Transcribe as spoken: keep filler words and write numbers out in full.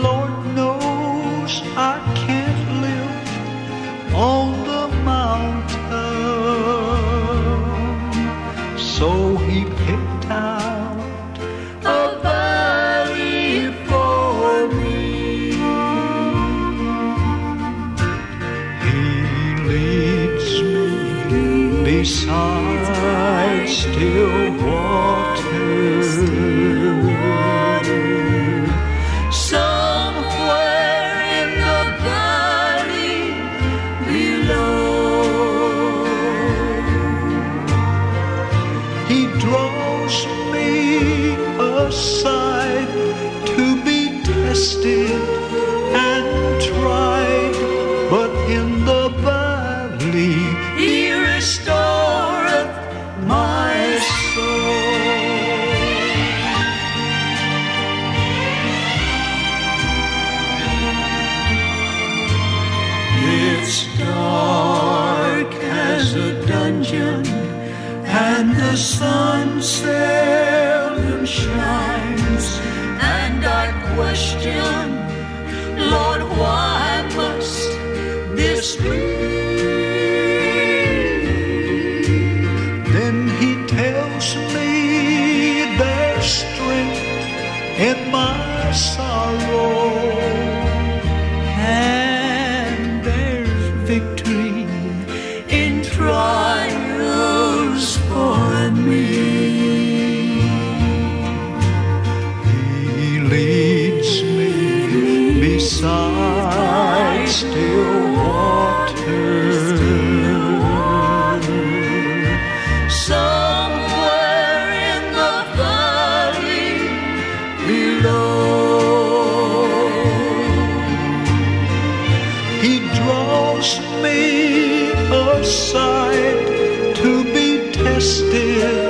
Lord knows I can't live on the mountain, so he picked out a valley for me. He leads me beside still waters, somewhere in the valley below. He draws me aside to be tested and tried, but in the valley he restoreth my soul. It's dark as a dungeon, and the sun seldom shines, and I question, Lord, why must this be? Then he tells me there's strength in my sorrow, and there's victory in trials for me. He leads me beside still waters, somewhere in the valley below. He draws me aside to be tested